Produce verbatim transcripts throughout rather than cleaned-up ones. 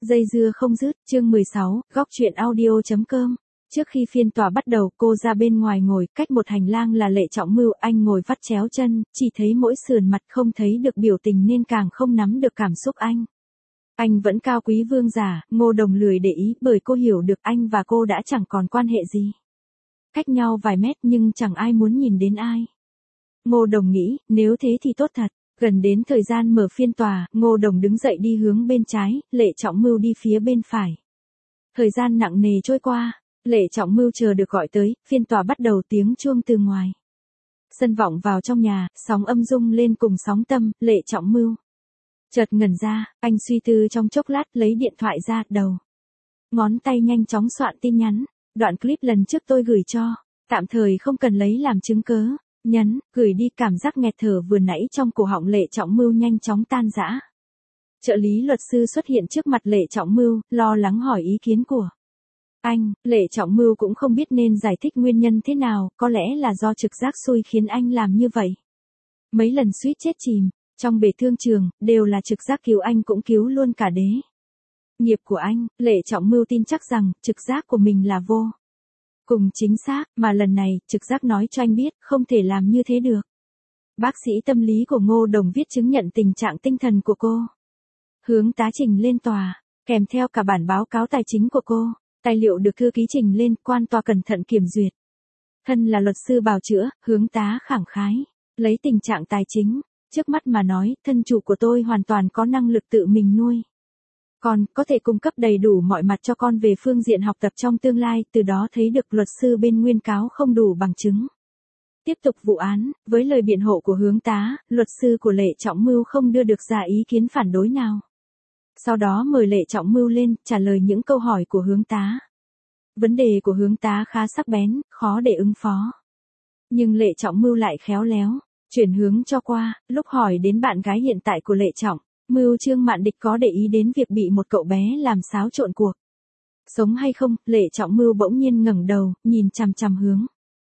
Dây dưa không dứt, chương mười sáu, góc truyện audio.com. Trước khi phiên tòa bắt đầu, cô ra bên ngoài ngồi, cách một hành lang là Lệ Trọng Mưu, anh ngồi vắt chéo chân, chỉ thấy mỗi sườn mặt không thấy được biểu tình nên càng không nắm được cảm xúc anh. Anh vẫn cao quý vương giả, Ngô Đồng lười để ý bởi cô hiểu được anh và cô đã chẳng còn quan hệ gì. Cách nhau vài mét nhưng chẳng ai muốn nhìn đến ai. Ngô Đồng nghĩ, nếu thế thì tốt thật. Gần đến thời gian mở phiên tòa, Ngô Đồng đứng dậy đi hướng bên trái, Lệ Trọng Mưu đi phía bên phải. Thời gian nặng nề trôi qua, Lệ Trọng Mưu chờ được gọi tới, phiên tòa bắt đầu, tiếng chuông từ ngoài sân vọng vào trong nhà, sóng âm rung lên cùng sóng tâm. Lệ Trọng Mưu chợt ngẩn ra, anh suy tư trong chốc lát, lấy điện thoại ra, đầu ngón tay nhanh chóng soạn tin nhắn. Đoạn clip lần trước tôi gửi cho, tạm thời không cần lấy làm chứng cớ. Nhấn, gửi đi. Cảm giác nghẹt thở vừa nãy trong cổ họng Lệ Trọng Mưu nhanh chóng tan rã. Trợ lý luật sư xuất hiện trước mặt Lệ Trọng Mưu, lo lắng hỏi ý kiến của anh. Lệ Trọng Mưu cũng không biết nên giải thích nguyên nhân thế nào, có lẽ là do trực giác xui khiến anh làm như vậy. Mấy lần suýt chết chìm trong bể thương trường, đều là trực giác cứu anh cũng cứu luôn cả đế nghiệp của anh. Lệ Trọng Mưu tin chắc rằng trực giác của mình là vô cùng chính xác, mà lần này, trực giác nói cho anh biết, không thể làm như thế được. Bác sĩ tâm lý của Ngô Đồng viết chứng nhận tình trạng tinh thần của cô, hướng tá trình lên tòa, kèm theo cả bản báo cáo tài chính của cô. Tài liệu được thư ký trình lên, quan tòa cẩn thận kiểm duyệt. Thân là luật sư bào chữa, hướng tá khẳng khái, lấy tình trạng tài chính trước mắt mà nói, thân chủ của tôi hoàn toàn có năng lực tự mình nuôi con, có thể cung cấp đầy đủ mọi mặt cho con về phương diện học tập trong tương lai, từ đó thấy được luật sư bên nguyên cáo không đủ bằng chứng. Tiếp tục vụ án, với lời biện hộ của hướng tá, luật sư của Lệ Trọng Mưu không đưa được ra ý kiến phản đối nào. Sau đó mời Lệ Trọng Mưu lên, trả lời những câu hỏi của hướng tá. Vấn đề của hướng tá khá sắc bén, khó để ứng phó. Nhưng Lệ Trọng Mưu lại khéo léo, chuyển hướng cho qua, lúc hỏi đến bạn gái hiện tại của Lệ Trọng Mưu, Trương Mạn Địch, có để ý đến việc bị một cậu bé làm xáo trộn cuộc sống hay không. Lệ Trọng Mưu bỗng nhiên ngẩng đầu, nhìn chằm chằm hướng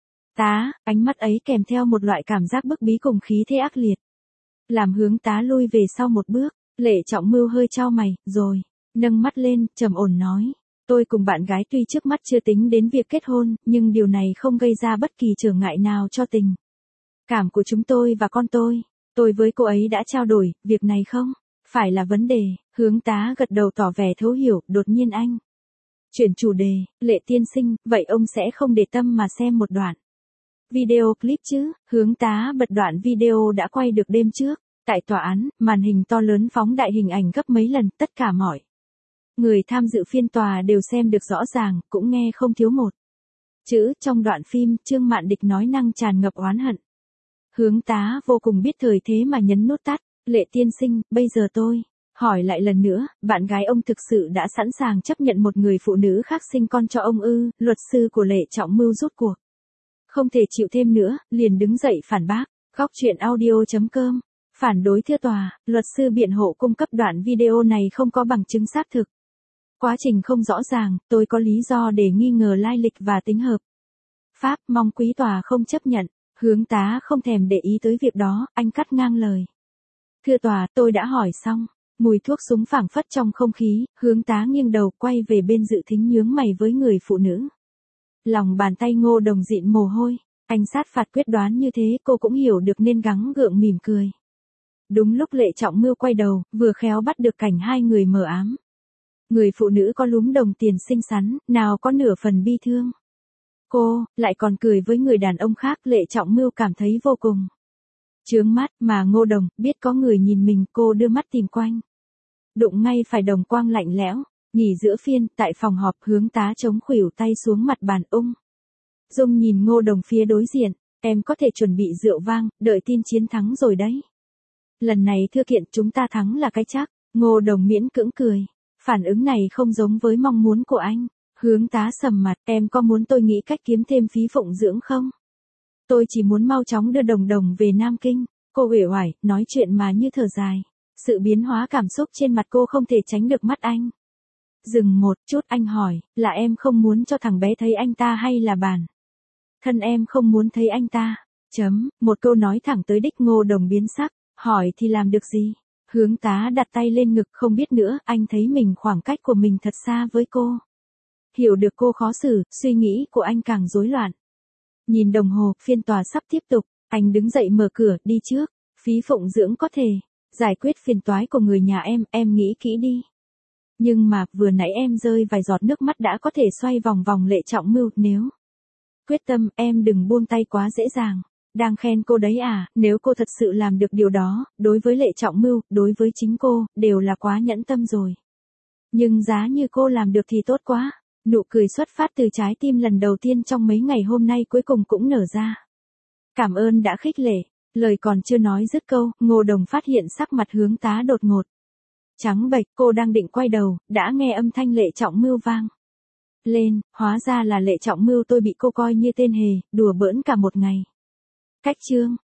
tá, ánh mắt ấy kèm theo một loại cảm giác bức bí cùng khí thế ác liệt, làm hướng tá lui về sau một bước. Lệ Trọng Mưu hơi chau mày, rồi nâng mắt lên, trầm ổn nói, tôi cùng bạn gái tuy trước mắt chưa tính đến việc kết hôn, nhưng điều này không gây ra bất kỳ trở ngại nào cho tình cảm của chúng tôi và con tôi. Tôi với cô ấy đã trao đổi, việc này không phải là vấn đề. Hướng tá gật đầu tỏ vẻ thấu hiểu. Đột nhiên anh chuyển chủ đề, Lệ tiên sinh, vậy ông sẽ không để tâm mà xem một đoạn video clip chứ? Hướng tá bật đoạn video đã quay được đêm trước. Tại tòa án, màn hình to lớn phóng đại hình ảnh gấp mấy lần, tất cả mọi người tham dự phiên tòa đều xem được rõ ràng, cũng nghe không thiếu một chữ. Trong đoạn phim, Trương Mạn Địch nói năng tràn ngập oán hận. Hướng tá vô cùng biết thời thế mà nhấn nút tắt. Lệ tiên sinh, bây giờ tôi hỏi lại lần nữa, bạn gái ông thực sự đã sẵn sàng chấp nhận một người phụ nữ khác sinh con cho ông ư? Luật sư của Lệ Trọng Mưu rút cuộc không thể chịu thêm nữa, liền đứng dậy phản bác. Góc truyện audio.com. Phản đối thưa tòa, luật sư biện hộ cung cấp đoạn video này không có bằng chứng xác thực. Quá trình không rõ ràng, tôi có lý do để nghi ngờ lai lịch và tính hợp pháp, mong quý tòa không chấp nhận. Hướng tá không thèm để ý tới việc đó, anh cắt ngang lời. Thưa tòa, tôi đã hỏi xong. Mùi thuốc súng phảng phất trong không khí, hướng tá nghiêng đầu quay về bên dự thính nhướng mày với người phụ nữ. Lòng bàn tay Ngô Đồng dịn mồ hôi, anh sát phạt quyết đoán như thế cô cũng hiểu được nên gắng gượng mỉm cười. Đúng lúc Lệ Trọng Mưu quay đầu, vừa khéo bắt được cảnh hai người mờ ám. Người phụ nữ có lúm đồng tiền xinh xắn, nào có nửa phần bi thương. Cô, lại còn cười với người đàn ông khác. Lệ Trọng Mưu cảm thấy vô cùng chướng mắt, mà Ngô Đồng, biết có người nhìn mình, cô đưa mắt tìm quanh. Đụng ngay phải đồng quang lạnh lẽo. Nghỉ giữa phiên, tại phòng họp, hướng tá chống khuỷu tay xuống mặt bàn, ung dung nhìn Ngô Đồng phía đối diện. Em có thể chuẩn bị rượu vang, đợi tin chiến thắng rồi đấy. Lần này thư kiện chúng ta thắng là cái chắc. Ngô Đồng miễn cưỡng cười. Phản ứng này không giống với mong muốn của anh. Hướng tá sầm mặt, em có muốn tôi nghĩ cách kiếm thêm phí phụng dưỡng không? Tôi chỉ muốn mau chóng đưa Đồng Đồng về Nam Kinh. Cô uể oải, nói chuyện mà như thở dài. Sự biến hóa cảm xúc trên mặt cô không thể tránh được mắt anh. Dừng một chút, anh hỏi, là em không muốn cho thằng bé thấy anh ta hay là bản thân em không muốn thấy anh ta? Chấm, một câu nói thẳng tới đích. Ngô Đồng biến sắc, hỏi thì làm được gì? Hướng tá đặt tay lên ngực, không biết nữa, anh thấy mình khoảng cách của mình thật xa với cô. Hiểu được cô khó xử, suy nghĩ của anh càng rối loạn. Nhìn đồng hồ, phiên tòa sắp tiếp tục, anh đứng dậy mở cửa, đi trước. Phí phụng dưỡng có thể giải quyết phiền toái của người nhà em, em nghĩ kỹ đi. Nhưng mà, vừa nãy em rơi vài giọt nước mắt đã có thể xoay vòng vòng Lệ Trọng Mưu, nếu quyết tâm, em đừng buông tay quá dễ dàng. Đang khen cô đấy à, nếu cô thật sự làm được điều đó, đối với Lệ Trọng Mưu, đối với chính cô, đều là quá nhẫn tâm rồi. Nhưng giá như cô làm được thì tốt quá. Nụ cười xuất phát từ trái tim lần đầu tiên trong mấy ngày hôm nay cuối cùng cũng nở ra. Cảm ơn đã khích lệ. Lời còn chưa nói dứt câu, Ngô Đồng phát hiện sắc mặt Hướng tá đột ngột trắng bệch, cô đang định quay đầu, đã nghe âm thanh Lệ Trọng Mưu vang lên, hóa ra là Lệ Trọng Mưu, tôi bị cô coi như tên hề, đùa bỡn cả một ngày. Cách chương